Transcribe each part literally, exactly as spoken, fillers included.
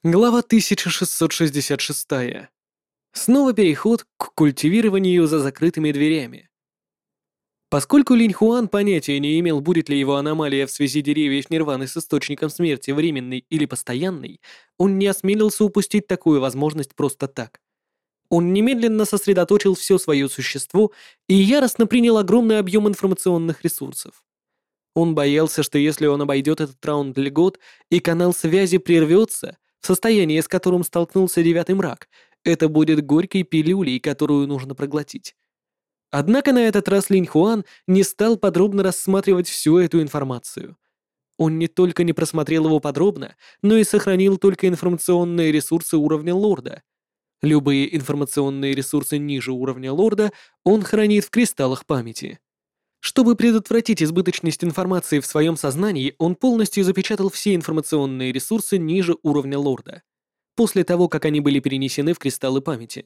Глава тысяча шестьсот шестьдесят шесть. Снова переход к культивированию за закрытыми дверями. Поскольку Линь Хуан понятия не имел, будет ли его аномалия в связи деревьев Нирваны с источником смерти временной или постоянной, он не осмелился упустить такую возможность просто так. Он немедленно сосредоточил все свое существо и яростно принял огромный объем информационных ресурсов. Он боялся, что если он обойдет этот раунд льгот и канал связи прервется, в состоянии, с которым столкнулся девятый мрак, это будет горькой пилюлей, которую нужно проглотить. Однако на этот раз Линь Хуан не стал подробно рассматривать всю эту информацию. Он не только не просмотрел его подробно, но и сохранил только информационные ресурсы уровня лорда. Любые информационные ресурсы ниже уровня лорда он хранит в кристаллах памяти. Чтобы предотвратить избыточность информации в своем сознании, он полностью запечатал все информационные ресурсы ниже уровня лорда, после того, как они были перенесены в кристаллы памяти.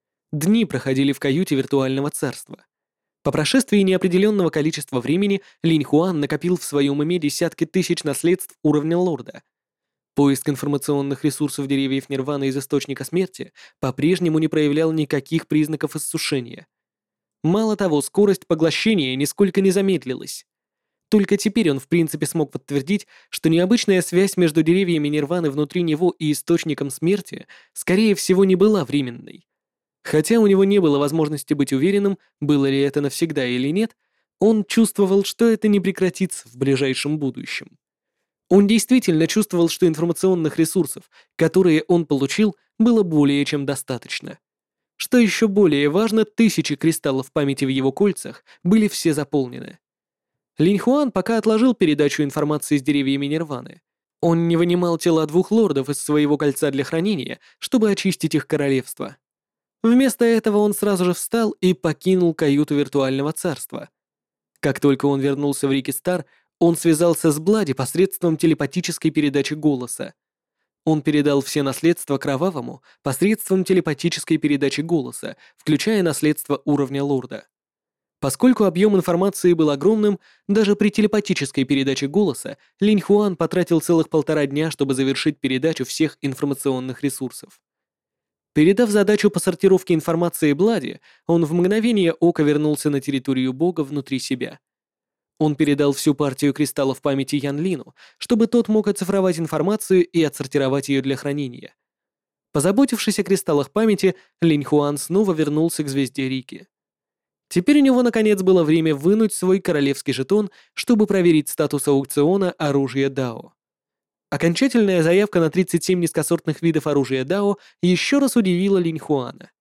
Дни проходили в каюте виртуального царства. По прошествии неопределенного количества времени Линь Хуан накопил в своем уме десятки тысяч наследств уровня лорда. Поиск информационных ресурсов деревьев Нирваны из источника смерти по-прежнему не проявлял никаких признаков иссушения. Мало того, скорость поглощения нисколько не замедлилась. Только теперь он в принципе смог подтвердить, что необычная связь между деревьями Нирваны внутри него и источником смерти, скорее всего, не была временной. Хотя у него не было возможности быть уверенным, было ли это навсегда или нет, он чувствовал, что это не прекратится в ближайшем будущем. Он действительно чувствовал, что информационных ресурсов, которые он получил, было более чем достаточно. Что еще более важно, тысячи кристаллов памяти в его кольцах были все заполнены. Линь Хуан пока отложил передачу информации с деревьями Нирваны. Он не вынимал тела двух лордов из своего кольца для хранения, чтобы очистить их королевство. Вместо этого он сразу же встал и покинул каюту виртуального царства. Как только он вернулся в Рикистар, он связался с Блади посредством телепатической передачи голоса. Он передал все наследства Кровавому посредством телепатической передачи голоса, включая наследство уровня лорда. Поскольку объем информации был огромным, даже при телепатической передаче голоса Линь Хуан потратил целых полтора дня, чтобы завершить передачу всех информационных ресурсов. Передав задачу по сортировке информации Блади, он в мгновение ока вернулся на территорию бога внутри себя. Он передал всю партию кристаллов памяти Ян Лину, чтобы тот мог оцифровать информацию и отсортировать ее для хранения. Позаботившись о кристаллах памяти, Линь Хуан снова вернулся к звезде Рики. Теперь у него наконец было время вынуть свой королевский жетон, чтобы проверить статус аукциона оружия Дао. Окончательная заявка на тридцать семь низкосортных видов оружия Дао еще раз удивила Линь Хуана.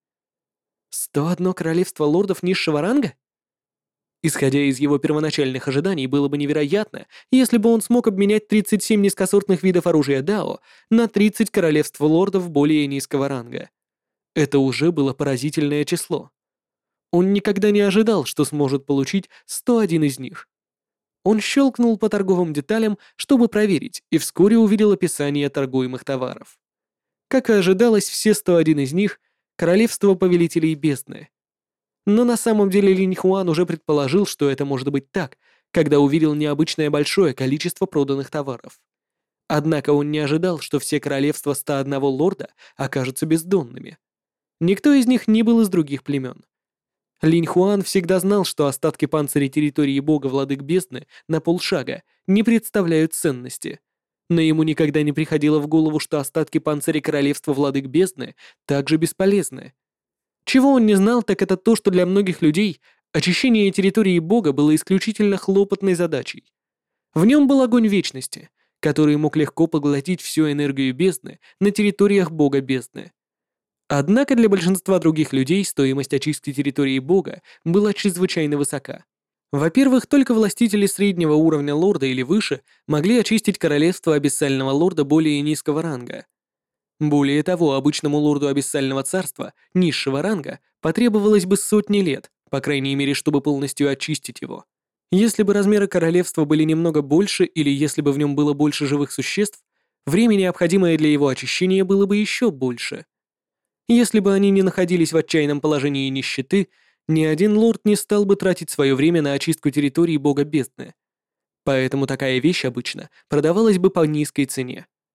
сто одно королевство лордов низшего ранга? Исходя из его первоначальных ожиданий, было бы невероятно, если бы он смог обменять тридцать семь низкосортных видов оружия Дао на тридцать королевств лордов более низкого ранга. Это уже было поразительное число. Он никогда не ожидал, что сможет получить сто один из них. Он щелкнул по торговым деталям, чтобы проверить, и вскоре увидел описание торгуемых товаров. Как и ожидалось, все сто один из них — королевство повелителей бездны. Но на самом деле Линь Хуан уже предположил, что это может быть так, когда увидел необычное большое количество проданных товаров. Однако он не ожидал, что все королевства ста одного лорда окажутся бездонными. Никто из них не был из других племен. Линь Хуан всегда знал, что остатки панцирей территории бога владык бездны на полшага не представляют ценности. Но ему никогда не приходило в голову, что остатки панцирей королевства владык бездны также бесполезны. Чего он не знал, так это то, что для многих людей очищение территории бога было исключительно хлопотной задачей. В нем был огонь вечности, который мог легко поглотить всю энергию бездны на территориях бога бездны. Однако для большинства других людей стоимость очистки территории бога была чрезвычайно высока. Во-первых, только властители среднего уровня лорда или выше могли очистить королевство абиссального лорда более низкого ранга. Более того, обычному лорду абиссального царства низшего ранга потребовалось бы сотни лет, по крайней мере, чтобы полностью очистить его. Если бы размеры королевства были немного больше или если бы в нем было больше живых существ, время, необходимое для его очищения, было бы еще больше. Если бы они не находились в отчаянном положении нищеты, ни один лорд не стал бы тратить свое время на очистку территории бога бездны. Поэтому такая вещь обычно продавалась бы по низкой цене.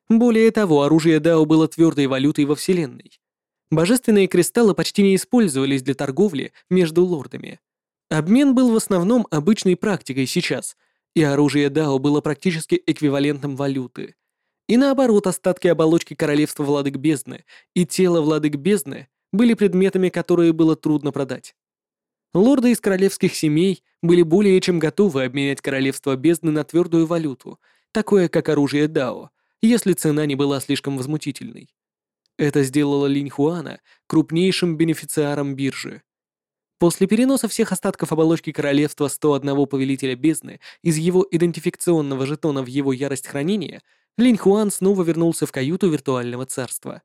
Более того, оружие Дао было твердой валютой во Вселенной. Божественные кристаллы почти не использовались для торговли между лордами. Обмен был в основном обычной практикой сейчас, и оружие Дао было практически эквивалентом валюты. И наоборот, остатки оболочки королевства владык бездны и тело владык бездны были предметами, которые было трудно продать. Лорды из королевских семей были более чем готовы обменять королевство бездны на твердую валюту, такое как оружие Дао, если цена не была слишком возмутительной. Это сделало Линь Хуана крупнейшим бенефициаром биржи. После переноса всех остатков оболочки королевства сто одного повелителя бездны из его идентификационного жетона в его ярость хранения, Линь Хуан снова вернулся в каюту виртуального царства.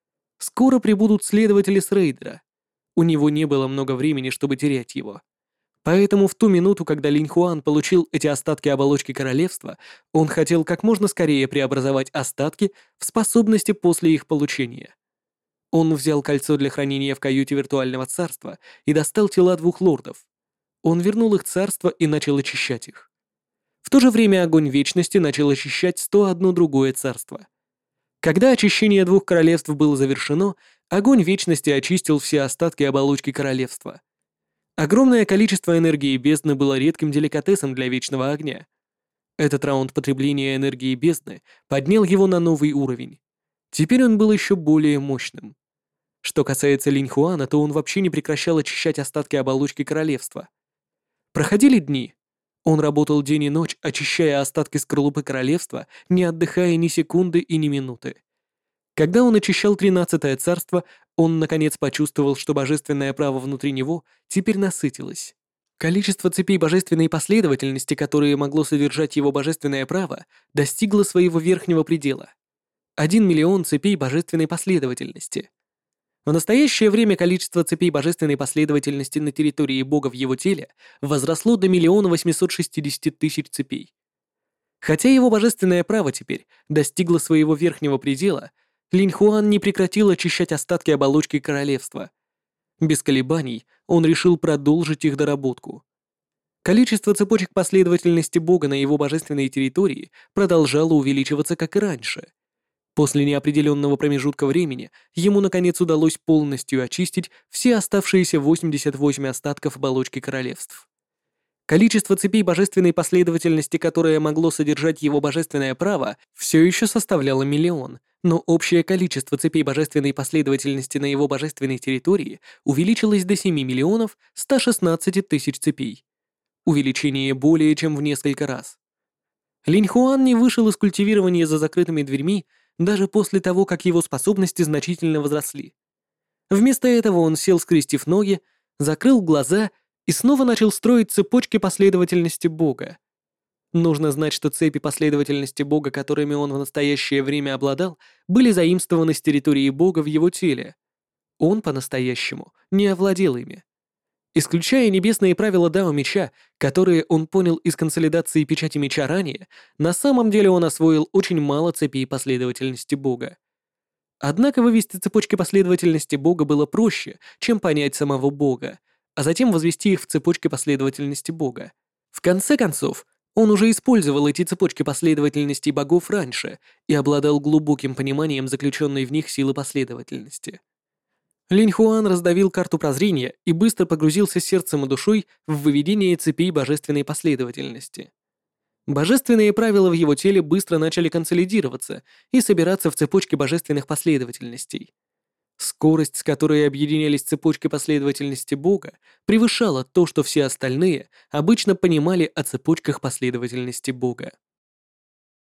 Скоро прибудут следователи с рейдера. У него не было много времени, чтобы терять его. Поэтому в ту минуту, когда Линь Хуан получил эти остатки оболочки королевства, он хотел как можно скорее преобразовать остатки в способности после их получения. Он взял кольцо для хранения в каюте виртуального царства и достал тела двух лордов. Он вернул их царство и начал очищать их. В то же время огонь вечности начал очищать сто одно другое царство. Когда очищение двух королевств было завершено, огонь вечности очистил все остатки оболочки королевства. Огромное количество энергии бездны было редким деликатесом для вечного огня. Этот раунд потребления энергии бездны поднял его на новый уровень. Теперь он был еще более мощным. Что касается Линь Хуана, то он вообще не прекращал очищать остатки оболочки королевства. Проходили дни. Он работал день и ночь, очищая остатки скорлупы королевства, не отдыхая ни секунды и ни минуты. Когда он очищал тринадцатое царство, он наконец почувствовал, что божественное право внутри него теперь насытилось. Количество цепей божественной последовательности, которые могло содержать его божественное право, достигло своего верхнего предела. Один миллион цепей божественной последовательности. В настоящее время количество цепей божественной последовательности на территории Бога в его теле возросло до миллиона восемьсот шестидесяти тысяч цепей. Хотя его божественное право теперь достигло своего верхнего предела, Линь Хуан не прекратил очищать остатки оболочки королевства. Без колебаний он решил продолжить их доработку. Количество цепочек последовательности Бога на его божественной территории продолжало увеличиваться, как и раньше. После неопределенного промежутка времени ему наконец удалось полностью очистить все оставшиеся восемьдесят восемь остатков оболочки королевств. Количество цепей божественной последовательности, которое могло содержать его божественное право, все еще составляло миллион, но общее количество цепей божественной последовательности на его божественной территории увеличилось до семи миллионов ста шестнадцати тысяч цепей. Увеличение более чем в несколько раз. Линь Хуан не вышел из культивирования за закрытыми дверьми даже после того, как его способности значительно возросли. Вместо этого он сел, скрестив ноги, закрыл глаза и снова начал строить цепочки последовательности Бога. Нужно знать, что цепи последовательности Бога, которыми он в настоящее время обладал, были заимствованы с территории Бога в его теле. Он по-настоящему не овладел ими. Исключая небесные правила Дао Меча, которые он понял из консолидации печати меча ранее, на самом деле он освоил очень мало цепей последовательности Бога. Однако вывести цепочки последовательности Бога было проще, чем понять самого Бога, а затем возвести их в цепочки последовательности Бога. В конце концов, он уже использовал эти цепочки последовательности богов раньше и обладал глубоким пониманием заключенной в них силы последовательности. Линь Хуан раздавил карту прозрения и быстро погрузился сердцем и душой в выведение цепей божественной последовательности. Божественные правила в его теле быстро начали консолидироваться и собираться в цепочке божественных последовательностей. Скорость, с которой объединялись цепочки последовательности Бога, превышала то, что все остальные обычно понимали о цепочках последовательности Бога.